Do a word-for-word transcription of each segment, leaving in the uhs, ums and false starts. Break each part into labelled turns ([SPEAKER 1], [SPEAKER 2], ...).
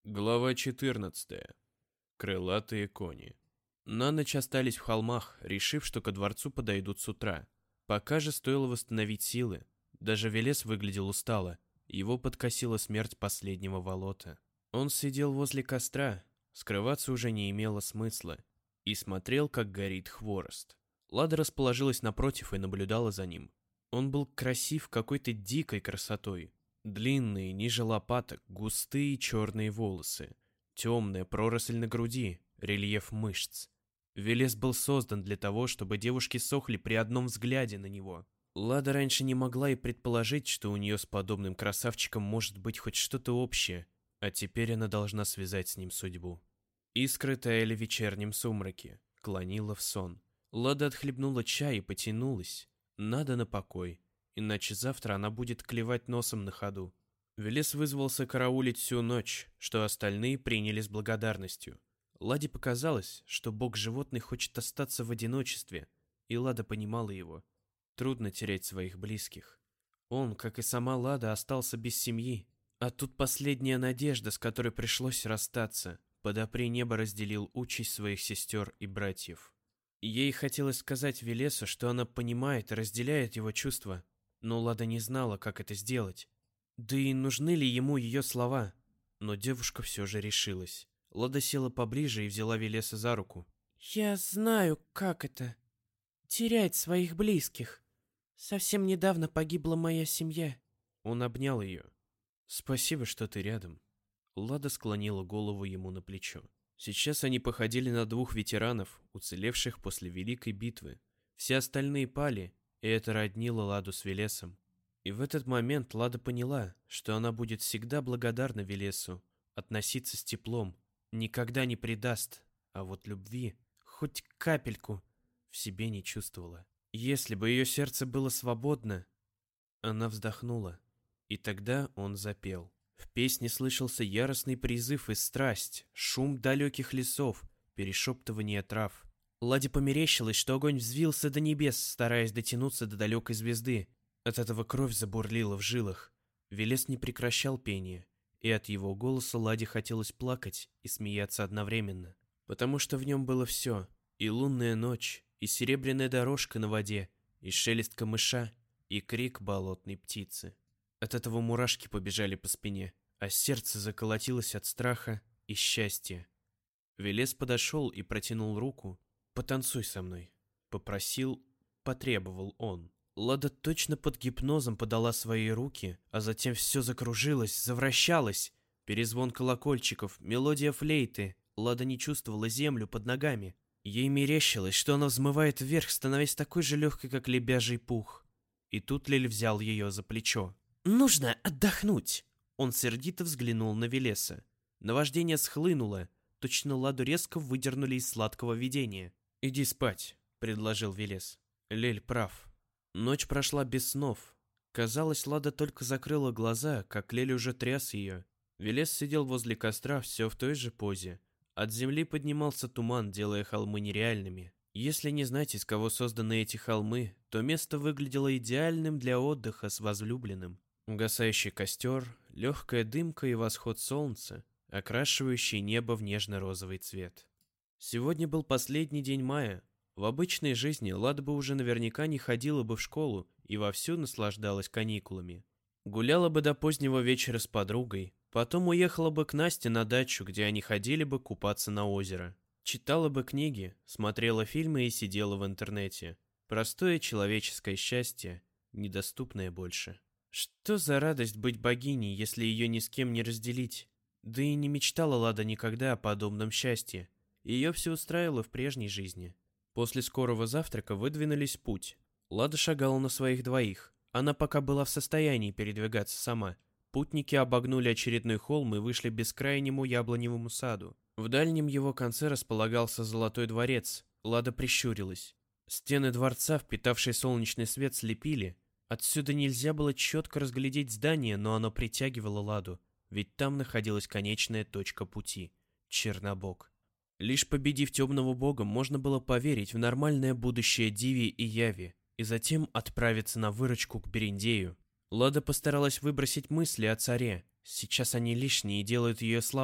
[SPEAKER 1] Глава четырнадцатая. Крылатые кони. На ночь остались в холмах, решив, что ко дворцу подойдут с утра. Пока же стоило восстановить силы. Даже Велес выглядел устало. Его подкосила смерть последнего Волота. Он сидел возле костра, скрываться уже не имело смысла, и смотрел, как горит хворост. Лада расположилась напротив и наблюдала за ним. Он был красив какой-то дикой красотой. Длинные, ниже лопаток, густые черные волосы, темная проросль на груди, рельеф мышц. Велес был создан для того, чтобы девушки сохли при одном взгляде на него. Лада раньше не могла и предположить, что у нее с подобным красавчиком может быть хоть что-то общее, а теперь она должна связать с ним судьбу. Искры таяли в вечернем сумраке, клонила в сон. Лада отхлебнула чай и потянулась. Надо на покой, иначе завтра она будет клевать носом на ходу. Велес вызвался караулить всю ночь, что остальные приняли с благодарностью. Ладе показалось, что бог животных хочет остаться в одиночестве, и Лада понимала его. Трудно терять своих близких. Он, как и сама Лада, остался без семьи, а тут последняя надежда, с которой пришлось расстаться, подопри неба разделил участь своих сестер и братьев. Ей хотелось сказать Велесу, что она понимает и разделяет его чувства, но Лада не знала, как это сделать. Да и нужны ли ему ее слова? Но девушка все же решилась. Лада села поближе и взяла Велеса за руку.
[SPEAKER 2] «Я знаю, как это. Терять своих близких. Совсем недавно погибла моя семья».
[SPEAKER 1] Он обнял ее. «Спасибо, что ты рядом». Лада склонила голову ему на плечо. Сейчас они походили на двух ветеранов, уцелевших после Великой битвы. Все остальные пали, и это роднило Ладу с Велесом. И в этот момент Лада поняла, что она будет всегда благодарна Велесу, относиться с теплом, никогда не предаст, а вот любви, хоть капельку, в себе не чувствовала. Если бы ее сердце было свободно, она вздохнула, и тогда он запел. В песне слышался яростный призыв и страсть, шум далеких лесов, перешептывание трав. Ладе померещилось, что огонь взвился до небес, стараясь дотянуться до далекой звезды. От этого кровь забурлила в жилах. Велес не прекращал пение, и от его голоса Ладе хотелось плакать и смеяться одновременно. Потому что в нем было все: и лунная ночь, и серебряная дорожка на воде, и шелест камыша, и крик болотной птицы. От этого мурашки побежали по спине, а сердце заколотилось от страха и счастья. Велес подошел и протянул руку. «Потанцуй со мной», — попросил, потребовал он. Лада точно под гипнозом подала свои руки, а затем все закружилось, завращалось. Перезвон колокольчиков, мелодия флейты. Лада не чувствовала землю под ногами. Ей мерещилось, что она взмывает вверх, становясь такой же легкой, как лебяжий пух. И тут Лель взял ее за плечо. «Нужно отдохнуть!» Он сердито взглянул на Велеса. Наваждение схлынуло, точно Ладу резко выдернули из сладкого видения. «Иди спать», — предложил Велес. Лель прав. Ночь прошла без снов. Казалось, Лада только закрыла глаза, как Лель уже тряс ее. Велес сидел возле костра все в той же позе. От земли поднимался туман, делая холмы нереальными. Если не знать, из кого созданы эти холмы, то место выглядело идеальным для отдыха с возлюбленным. Угасающий костер, легкая дымка и восход солнца, окрашивающий небо в нежно-розовый цвет. Сегодня был последний день мая. В обычной жизни Лада бы уже наверняка не ходила бы в школу и вовсю наслаждалась каникулами. Гуляла бы до позднего вечера с подругой, потом уехала бы к Насте на дачу, где они ходили бы купаться на озеро. Читала бы книги, смотрела фильмы и сидела в интернете. Простое человеческое счастье, недоступное больше. Что за радость быть богиней, если ее ни с кем не разделить? Да и не мечтала Лада никогда о подобном счастье. Ее все устраивало в прежней жизни. После скорого завтрака выдвинулись в путь. Лада шагала на своих двоих. Она пока была в состоянии передвигаться сама. Путники обогнули очередной холм и вышли к бескрайнему яблоневому саду. В дальнем его конце располагался золотой дворец. Лада прищурилась. Стены дворца, впитавшие солнечный свет, слепили. Отсюда нельзя было четко разглядеть здание, но оно притягивало Ладу, ведь там находилась конечная точка пути — Чернобог. Лишь победив темного бога, можно было поверить в нормальное будущее Диви и Яви, и затем отправиться на выручку к Берендею. Лада постаралась выбросить мысли о царе. Сейчас они лишние и делают ее слабой.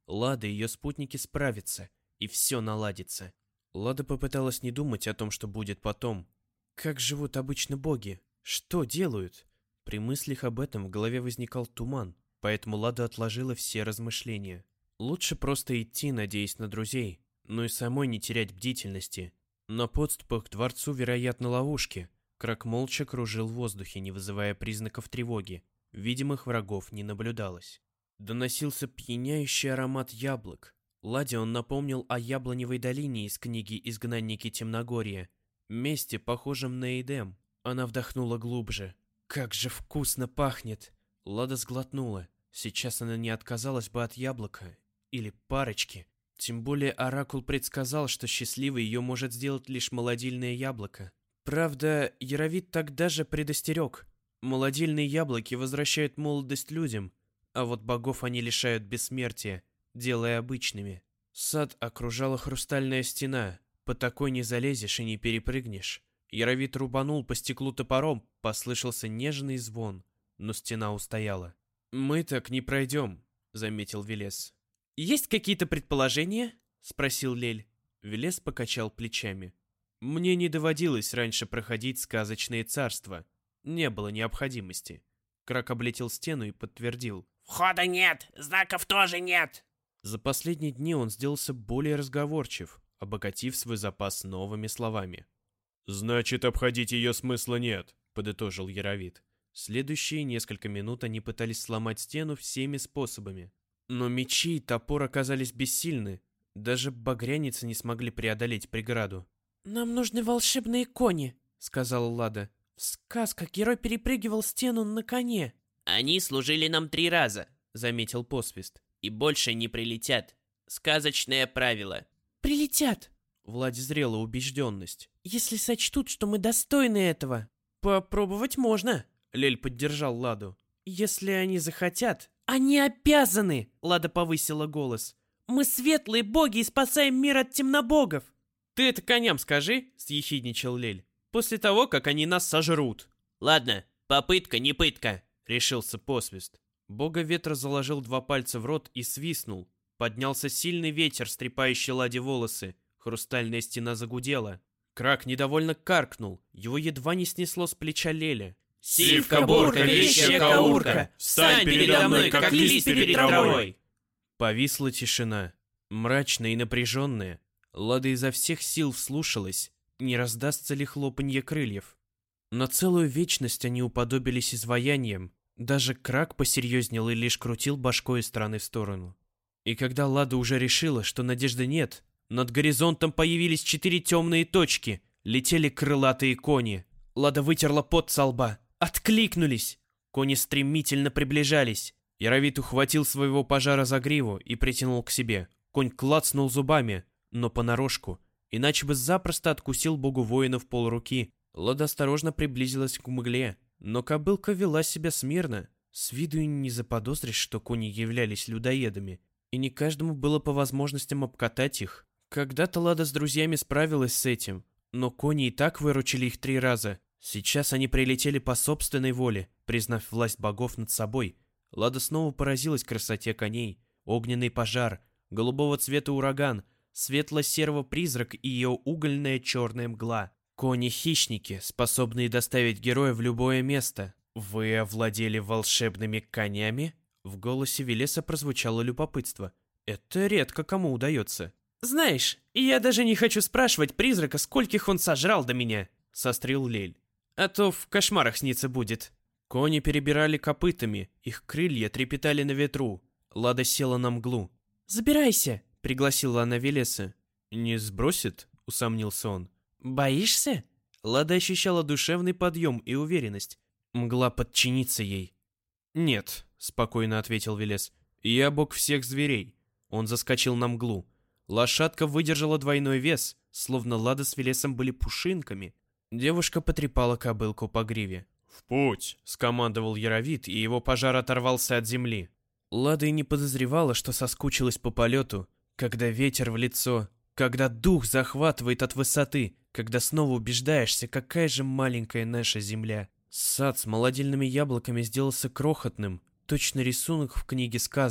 [SPEAKER 1] Лада и ее спутники справятся, и все наладится. Лада попыталась не думать о том, что будет потом. Как живут обычно боги? Что делают? При мыслях об этом в голове возникал туман, поэтому Лада отложила все размышления. Лучше просто идти, надеясь на друзей, но и самой не терять бдительности. На подступах к дворцу, вероятно, ловушки. Крак молча кружил в воздухе, не вызывая признаков тревоги. Видимых врагов не наблюдалось. Доносился пьяняющий аромат яблок. Ладе он напомнил о яблоневой долине из книги «Изгнанники Темногорья». Месте, похожем на Эдем. Она вдохнула глубже. «Как же вкусно пахнет!» Лада сглотнула. Сейчас она не отказалась бы от яблока. Или парочки. Тем более Оракул предсказал, что счастливой ее может сделать лишь молодильное яблоко. Правда, Яровит тогда же предостерег. Молодильные яблоки возвращают молодость людям, а вот богов они лишают бессмертия, делая обычными. Сад окружала хрустальная стена, по такой не залезешь и не перепрыгнешь. Яровит рубанул по стеклу топором, послышался нежный звон, но стена устояла. «Мы так не пройдем», — заметил Велес. «Есть какие-то предположения?» — спросил Лель. Велес покачал плечами. «Мне не доводилось раньше проходить сказочные царства. Не было необходимости». Крак облетел стену и подтвердил.
[SPEAKER 2] «Входа нет, знаков тоже нет».
[SPEAKER 1] За последние дни он сделался более разговорчив, обогатив свой запас новыми словами. «Значит, обходить ее смысла нет», — подытожил Яровит. Следующие несколько минут они пытались сломать стену всеми способами. Но мечи и топор оказались бессильны. Даже багряницы не смогли преодолеть преграду.
[SPEAKER 2] «Нам нужны волшебные кони»,
[SPEAKER 1] — сказала Лада.
[SPEAKER 2] «В сказках герой перепрыгивал стену на коне».
[SPEAKER 3] «Они служили нам три раза», — заметил Посвист. «И больше не прилетят. Сказочное правило».
[SPEAKER 2] «Прилетят»,
[SPEAKER 1] — в Ладе зрела убежденность.
[SPEAKER 2] «если сочтут, что мы достойны этого».
[SPEAKER 1] «Попробовать можно», — Лель поддержал Ладу. «Если они захотят».
[SPEAKER 2] «Они обязаны!»
[SPEAKER 1] — Лада повысила голос.
[SPEAKER 2] «Мы светлые боги и спасаем мир от темнобогов!»
[SPEAKER 1] «Ты это коням скажи», — съехидничал Лель. «После того, как они нас сожрут».
[SPEAKER 3] «Ладно, попытка не пытка»,
[SPEAKER 1] — решился Посвист. Бога ветра заложил два пальца в рот и свистнул. Поднялся сильный ветер, стрепающий Ладе волосы. Хрустальная стена загудела. Крак недовольно каркнул. Его едва не снесло с плеча Леля.
[SPEAKER 3] «Сивка-бурка, вещая каурка, встань передо мной, как лист перед травой!»
[SPEAKER 1] Повисла тишина, мрачная и напряженная. Лада изо всех сил вслушалась, не раздастся ли хлопанье крыльев. На целую вечность они уподобились изваяниям. Даже Крак посерьезнел и лишь крутил башкой из стороны в сторону. И когда Лада уже решила, что надежды нет, над горизонтом появились четыре темные точки, летели крылатые кони. Лада вытерла пот со лба. Откликнулись! Кони стремительно приближались. Яровит ухватил своего пожара за гриву и притянул к себе. Конь клацнул зубами, но понарошку, иначе бы запросто откусил богу воинов полруки. Лада осторожно приблизилась к мгле, но кобылка вела себя смирно. С виду и не заподозришь, что кони являлись людоедами, и не каждому было по возможностям обкатать их. Когда-то Лада с друзьями справилась с этим, но кони и так выручили их три раза. Сейчас они прилетели по собственной воле, признав власть богов над собой. Лада снова поразилась красоте коней. Огненный пожар, голубого цвета ураган, светло-серого призрак и ее угольная черная мгла. Кони-хищники, способные доставить героя в любое место. «Вы овладели волшебными конями?» В голосе Велеса прозвучало любопытство. «Это редко кому удается».
[SPEAKER 2] «Знаешь, я даже не хочу спрашивать призрака, скольких он сожрал до меня»,
[SPEAKER 1] — сострил Лель. «А то в кошмарах снится будет». Кони перебирали копытами, их крылья трепетали на ветру. Лада села на мглу.
[SPEAKER 2] «Забирайся»,
[SPEAKER 1] — пригласила она Велеса. «Не сбросит?» — усомнился он.
[SPEAKER 2] «Боишься?»
[SPEAKER 1] Лада ощущала душевный подъем и уверенность. Мгла подчиниться ей. «Нет», — спокойно ответил Велес. «Я бог всех зверей». Он заскочил на мглу. Лошадка выдержала двойной вес, словно Лада с Велесом были пушинками. Девушка потрепала кобылку по гриве. «В путь!» — скомандовал Яровит, и его пожар оторвался от земли. Лада и не подозревала, что соскучилась по полету, когда ветер в лицо, когда дух захватывает от высоты, когда снова убеждаешься, какая же маленькая наша земля. Сад с молодильными яблоками сделался крохотным, точно рисунок в книге сказок,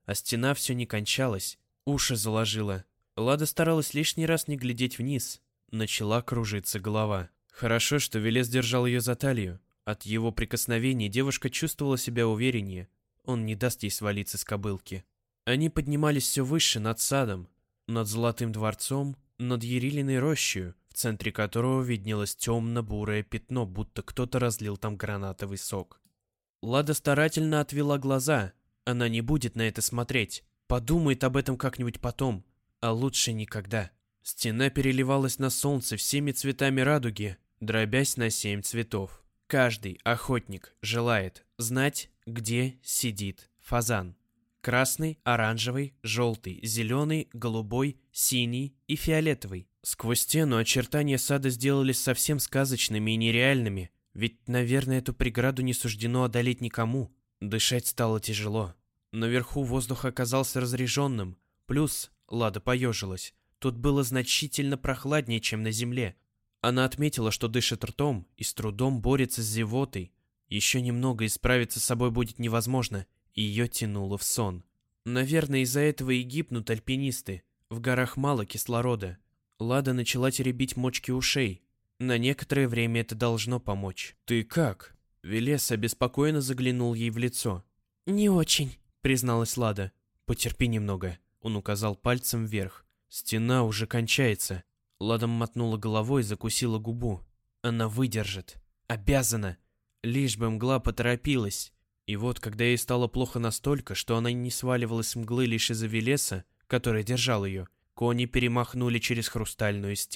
[SPEAKER 1] а стена все не кончалась, уши заложила. Лада старалась лишний раз не глядеть вниз. Начала кружиться голова. Хорошо, что Велес держал ее за талию. От его прикосновений девушка чувствовала себя увереннее. Он не даст ей свалиться с кобылки. Они поднимались все выше над садом, над Золотым дворцом, над Ярилиной рощей, в центре которого виднелось темно-бурое пятно, будто кто-то разлил там гранатовый сок. Лада старательно отвела глаза. Она не будет на это смотреть. Подумает об этом как-нибудь потом, а лучше никогда. Стена переливалась на солнце всеми цветами радуги, дробясь на семь цветов. Каждый охотник желает знать, где сидит фазан. Красный, оранжевый, желтый, зеленый, голубой, синий и фиолетовый. Сквозь стену очертания сада сделались совсем сказочными и нереальными, ведь, наверное, эту преграду не суждено одолеть никому. Дышать стало тяжело. Наверху воздух оказался разреженным, плюс, Лада поежилась, тут было значительно прохладнее, чем на земле. Она отметила, что дышит ртом и с трудом борется с зевотой. Еще немного и справиться с собой будет невозможно, и ее тянуло в сон. Наверное, из-за этого и гибнут альпинисты. В горах мало кислорода. Лада начала теребить мочки ушей. На некоторое время это должно помочь. «Ты как?» Велес обеспокоенно заглянул ей в лицо.
[SPEAKER 2] «Не очень»,
[SPEAKER 1] — призналась Лада. «Потерпи немного», — он указал пальцем вверх. «Стена уже кончается». Лада мотнула головой и закусила губу. Она выдержит. Обязана. Лишь бы мгла поторопилась. И вот, когда ей стало плохо настолько, что она не сваливалась с мглы лишь из-за Велеса, который держал ее, кони перемахнули через хрустальную стену.